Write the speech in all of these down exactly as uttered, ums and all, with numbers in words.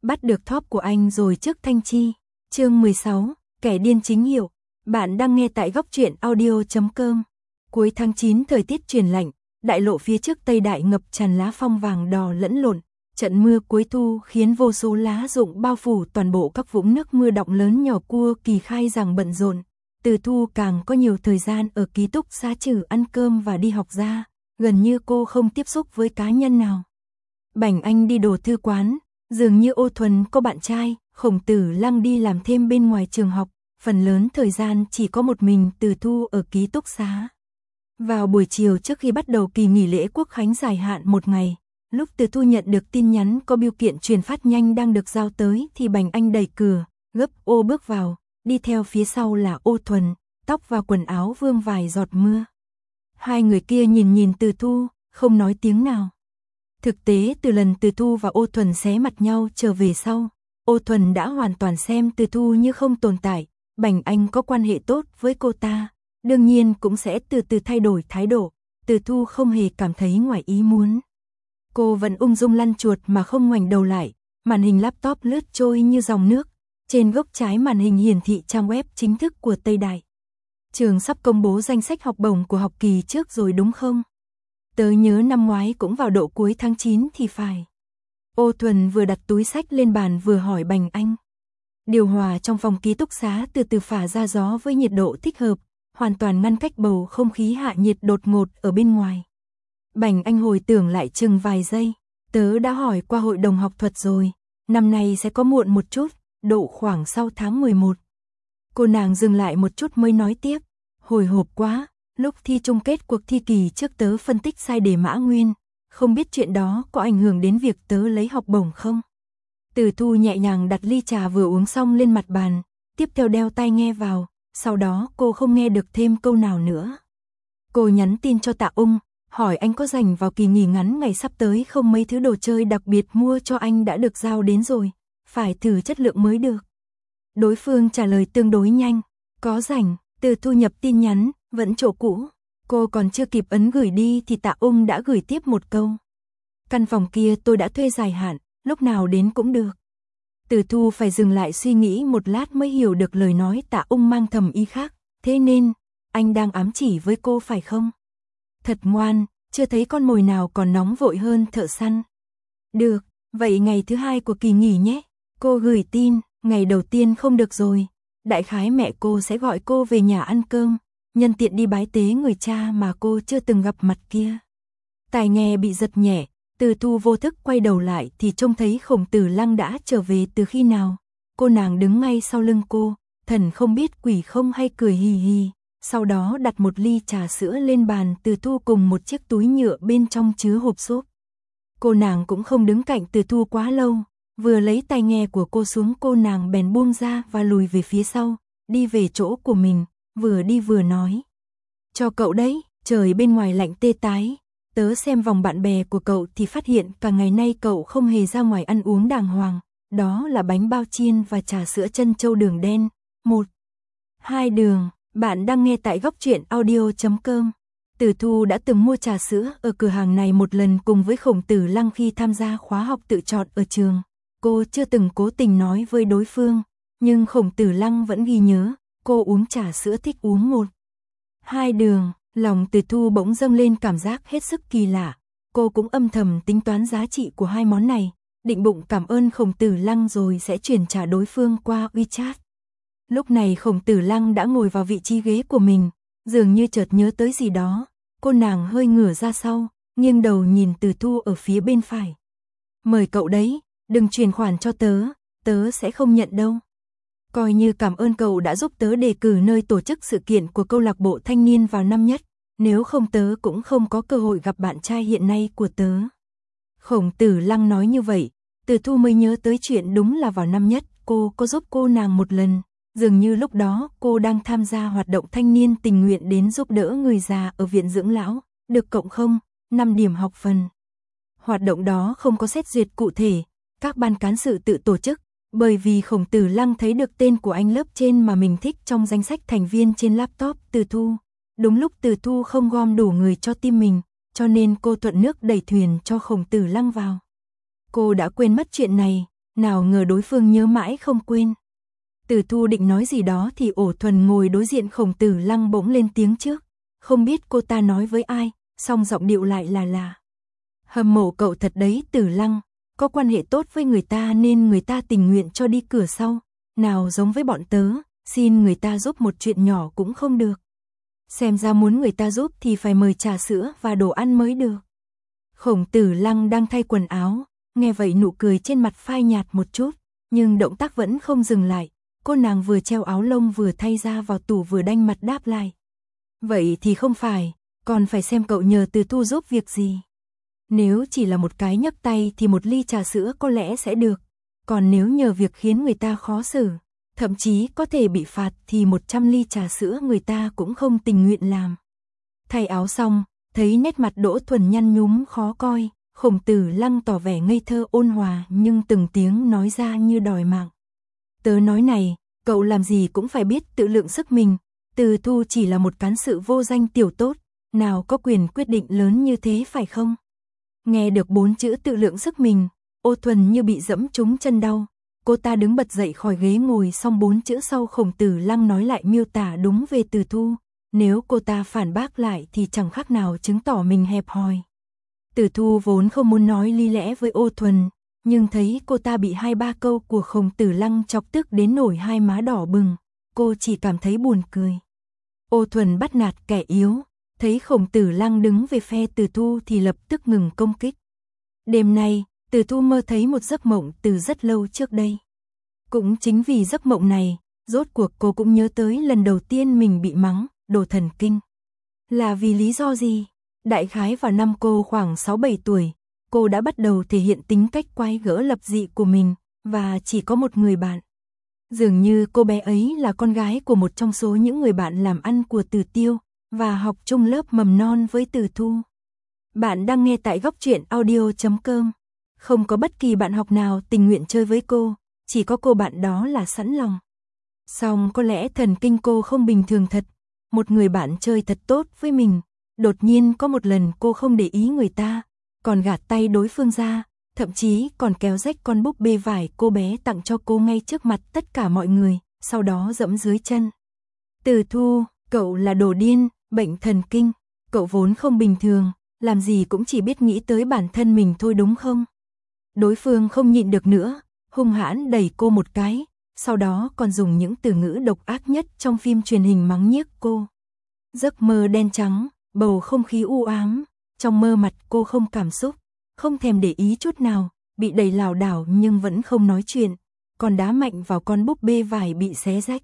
bắt được top của anh rồi trước Thanh Chi. Chương mười sáu, kẻ điên chính hiệu. Bạn đang nghe tại góc truyện audio chấm com. Cuối tháng chín thời tiết chuyển lạnh, đại lộ phía trước Tây Đại ngập tràn lá phong vàng đỏ lẫn lộn. Trận mưa cuối thu khiến vô số lá rụng bao phủ toàn bộ các vũng nước mưa đọng lớn nhỏ. Cua Kỳ Khai rằng bận rộn, Từ Thu càng có nhiều thời gian ở ký túc xá trừ ăn cơm và đi học ra, gần như cô không tiếp xúc với cá nhân nào. Bảnh Anh đi đồ thư quán, dường như Ô Thuần có bạn trai, Khổng Tử Lăng đi làm thêm bên ngoài trường học, phần lớn thời gian chỉ có một mình Từ Thu ở ký túc xá. Vào buổi chiều trước khi bắt đầu kỳ nghỉ lễ Quốc khánh dài hạn một ngày, lúc Từ Thu nhận được tin nhắn có bưu kiện truyền phát nhanh đang được giao tới thì Bảnh Anh đẩy cửa, gấp ô bước vào, đi theo phía sau là Ô Thuần, tóc và quần áo vương vài giọt mưa. Hai người kia nhìn nhìn Từ Thu, không nói tiếng nào. Thực tế từ lần Từ Thu và Ô Thuần xé mặt nhau trở về sau, Ô Thuần đã hoàn toàn xem Từ Thu như không tồn tại. Bảnh Anh có quan hệ tốt với cô ta, đương nhiên cũng sẽ từ từ thay đổi thái độ. Từ Thu không hề cảm thấy ngoài ý muốn. Cô vẫn ung dung lăn chuột mà không ngoảnh đầu lại, màn hình laptop lướt trôi như dòng nước. Trên góc trái màn hình hiển thị trang web chính thức của Tây Đại. Trường sắp công bố danh sách học bổng của học kỳ trước rồi đúng không? Tớ nhớ năm ngoái cũng vào độ cuối tháng chín thì phải. Ô Thuần vừa đặt túi sách lên bàn vừa hỏi Bảnh Anh. Điều hòa trong phòng ký túc xá từ từ phả ra gió với nhiệt độ thích hợp, hoàn toàn ngăn cách bầu không khí hạ nhiệt đột ngột ở bên ngoài. Bảnh Anh hồi tưởng lại chừng vài giây, tớ đã hỏi qua hội đồng học thuật rồi, năm nay sẽ có muộn một chút, độ khoảng sau tháng mười một. Cô nàng dừng lại một chút mới nói tiếp, hồi hộp quá, lúc thi chung kết cuộc thi kỳ trước tớ phân tích sai đề mã nguyên, không biết chuyện đó có ảnh hưởng đến việc tớ lấy học bổng không? Từ Thu nhẹ nhàng đặt ly trà vừa uống xong lên mặt bàn, tiếp theo đeo tai nghe vào, sau đó cô không nghe được thêm câu nào nữa. Cô nhắn tin cho Tạ Ung, hỏi anh có rảnh vào kỳ nghỉ ngắn ngày sắp tới không, mấy thứ đồ chơi đặc biệt mua cho anh đã được giao đến rồi, phải thử chất lượng mới được. Đối phương trả lời tương đối nhanh, có rảnh. Từ Thu nhập tin nhắn, vẫn chỗ cũ. Cô còn chưa kịp ấn gửi đi thì Tạ Ung đã gửi tiếp một câu. Căn phòng kia tôi đã thuê dài hạn, lúc nào đến cũng được. Từ Thu phải dừng lại suy nghĩ một lát mới hiểu được lời nói Tạ Ung mang thầm ý khác. Thế nên, anh đang ám chỉ với cô phải không? Thật ngoan, chưa thấy con mồi nào còn nóng vội hơn thợ săn. Được, vậy ngày thứ hai của kỳ nghỉ nhé. Cô gửi tin, ngày đầu tiên không được rồi. Đại khái mẹ cô sẽ gọi cô về nhà ăn cơm, nhân tiện đi bái tế người cha mà cô chưa từng gặp mặt kia. Tai nghe bị giật nhẹ, Từ Thu vô thức quay đầu lại thì trông thấy Khổng Tử Lăng đã trở về từ khi nào. Cô nàng đứng ngay sau lưng cô, thần không biết quỷ không hay cười hì hì, sau đó đặt một ly trà sữa lên bàn Từ Thu cùng một chiếc túi nhựa bên trong chứa hộp xốp. Cô nàng cũng không đứng cạnh Từ Thu quá lâu. Vừa lấy tai nghe của cô xuống cô nàng bèn buông ra và lùi về phía sau, đi về chỗ của mình, vừa đi vừa nói. Cho cậu đấy, trời bên ngoài lạnh tê tái, tớ xem vòng bạn bè của cậu thì phát hiện cả ngày nay cậu không hề ra ngoài ăn uống đàng hoàng, đó là bánh bao chiên và trà sữa trân châu đường đen, một, hai đường, bạn đang nghe tại góc truyện audio chấm com. Từ Thu đã từng mua trà sữa ở cửa hàng này một lần cùng với Khổng Tử Lăng khi tham gia khóa học tự chọn ở trường. Cô chưa từng cố tình nói với đối phương, nhưng Khổng Tử Lăng vẫn ghi nhớ, cô uống trà sữa thích uống một, hai đường, lòng Từ Thu bỗng dâng lên cảm giác hết sức kỳ lạ. Cô cũng âm thầm tính toán giá trị của hai món này, định bụng cảm ơn Khổng Tử Lăng rồi sẽ chuyển trả đối phương qua WeChat. Lúc này Khổng Tử Lăng đã ngồi vào vị trí ghế của mình, dường như chợt nhớ tới gì đó, cô nàng hơi ngửa ra sau, nghiêng đầu nhìn Từ Thu ở phía bên phải. Mời cậu đấy. Đừng chuyển khoản cho tớ, tớ sẽ không nhận đâu. Coi như cảm ơn cậu đã giúp tớ đề cử nơi tổ chức sự kiện của câu lạc bộ thanh niên vào năm nhất, nếu không tớ cũng không có cơ hội gặp bạn trai hiện nay của tớ. Khổng Tử Lăng nói như vậy, Từ Thu mới nhớ tới chuyện đúng là vào năm nhất cô có giúp cô nàng một lần, dường như lúc đó cô đang tham gia hoạt động thanh niên tình nguyện đến giúp đỡ người già ở viện dưỡng lão, được cộng không, năm điểm học phần. Hoạt động đó không có xét duyệt cụ thể. Các ban cán sự tự tổ chức, bởi vì Khổng Tử Lăng thấy được tên của anh lớp trên mà mình thích trong danh sách thành viên trên laptop Từ Thu. Đúng lúc Từ Thu không gom đủ người cho team mình, cho nên cô thuận nước đẩy thuyền cho Khổng Tử Lăng vào. Cô đã quên mất chuyện này, nào ngờ đối phương nhớ mãi không quên. Từ Thu định nói gì đó thì Ổ Thuần ngồi đối diện Khổng Tử Lăng bỗng lên tiếng trước. Không biết cô ta nói với ai, song giọng điệu lại là là. Hâm mộ cậu thật đấy Tử Lăng, có quan hệ tốt với người ta nên người ta tình nguyện cho đi cửa sau, nào giống với bọn tớ, xin người ta giúp một chuyện nhỏ cũng không được. Xem ra muốn người ta giúp thì phải mời trà sữa và đồ ăn mới được. Khổng Tử Lăng đang thay quần áo, nghe vậy nụ cười trên mặt phai nhạt một chút, nhưng động tác vẫn không dừng lại. Cô nàng vừa treo áo lông vừa thay ra vào tủ vừa đanh mặt đáp lại. Vậy thì không phải, còn phải xem cậu nhờ Từ Thu giúp việc gì. Nếu chỉ là một cái nhấc tay thì một ly trà sữa có lẽ sẽ được. Còn nếu nhờ việc khiến người ta khó xử, thậm chí có thể bị phạt thì một trăm ly trà sữa người ta cũng không tình nguyện làm. Thay áo xong, thấy nét mặt Đỗ Thuần nhăn nhúm khó coi, Khổng Tử Lăng tỏ vẻ ngây thơ ôn hòa nhưng từng tiếng nói ra như đòi mạng. Tớ nói này, cậu làm gì cũng phải biết tự lượng sức mình, Từ Thu chỉ là một cán sự vô danh tiểu tốt, nào có quyền quyết định lớn như thế phải không? Nghe được bốn chữ tự lượng sức mình, Ô Thuần như bị dẫm trúng chân đau, cô ta đứng bật dậy khỏi ghế ngồi xong bốn chữ sau Khổng Tử Lăng nói lại miêu tả đúng về Từ Thu, nếu cô ta phản bác lại thì chẳng khác nào chứng tỏ mình hẹp hòi. Từ Thu vốn không muốn nói lý lẽ với Ô Thuần, nhưng thấy cô ta bị hai ba câu của Khổng Tử Lăng chọc tức đến nổi hai má đỏ bừng, cô chỉ cảm thấy buồn cười. Ô Thuần bắt nạt kẻ yếu, thấy Khổng Tử Lăng đứng về phe Từ Thu thì lập tức ngừng công kích. Đêm nay, Từ Thu mơ thấy một giấc mộng từ rất lâu trước đây. Cũng chính vì giấc mộng này, rốt cuộc cô cũng nhớ tới lần đầu tiên mình bị mắng, đồ thần kinh. Là vì lý do gì? Đại khái vào năm cô khoảng sáu bảy tuổi, cô đã bắt đầu thể hiện tính cách quái gở lập dị của mình, và chỉ có một người bạn. Dường như cô bé ấy là con gái của một trong số những người bạn làm ăn của Từ Tiêu, và học chung lớp mầm non với Từ Thu. Bạn đang nghe tại góc truyện audio chấm com. Không có bất kỳ bạn học nào tình nguyện chơi với cô, chỉ có cô bạn đó là sẵn lòng. Song có lẽ thần kinh cô không bình thường thật, một người bạn chơi thật tốt với mình, đột nhiên có một lần cô không để ý người ta, còn gạt tay đối phương ra, thậm chí còn kéo rách con búp bê vải cô bé tặng cho cô ngay trước mặt tất cả mọi người, sau đó dẫm dưới chân. Từ Thu, cậu là đồ điên, bệnh thần kinh, cậu vốn không bình thường, làm gì cũng chỉ biết nghĩ tới bản thân mình thôi đúng không? Đối phương không nhịn được nữa, hung hãn đẩy cô một cái, sau đó còn dùng những từ ngữ độc ác nhất trong phim truyền hình mắng nhiếc cô. Giấc mơ đen trắng, bầu không khí u ám, trong mơ mặt cô không cảm xúc, không thèm để ý chút nào, bị đẩy lảo đảo nhưng vẫn không nói chuyện, còn đá mạnh vào con búp bê vải bị xé rách.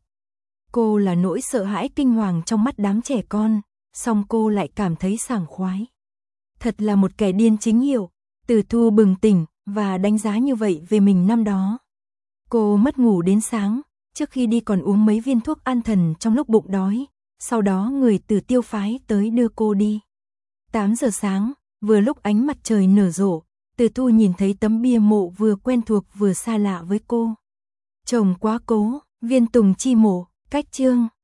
Cô là nỗi sợ hãi kinh hoàng trong mắt đám trẻ con, song cô lại cảm thấy sảng khoái. Thật là một kẻ điên chính hiệu, Từ Thu bừng tỉnh và đánh giá như vậy về mình năm đó. Cô mất ngủ đến sáng, trước khi đi còn uống mấy viên thuốc an thần trong lúc bụng đói, sau đó người Từ Tiêu phái tới đưa cô đi. tám giờ sáng, vừa lúc ánh mặt trời nở rộ, Từ Thu nhìn thấy tấm bia mộ vừa quen thuộc vừa xa lạ với cô. Chồng quá cố, Viên Tùng Chi mộ, cách chương.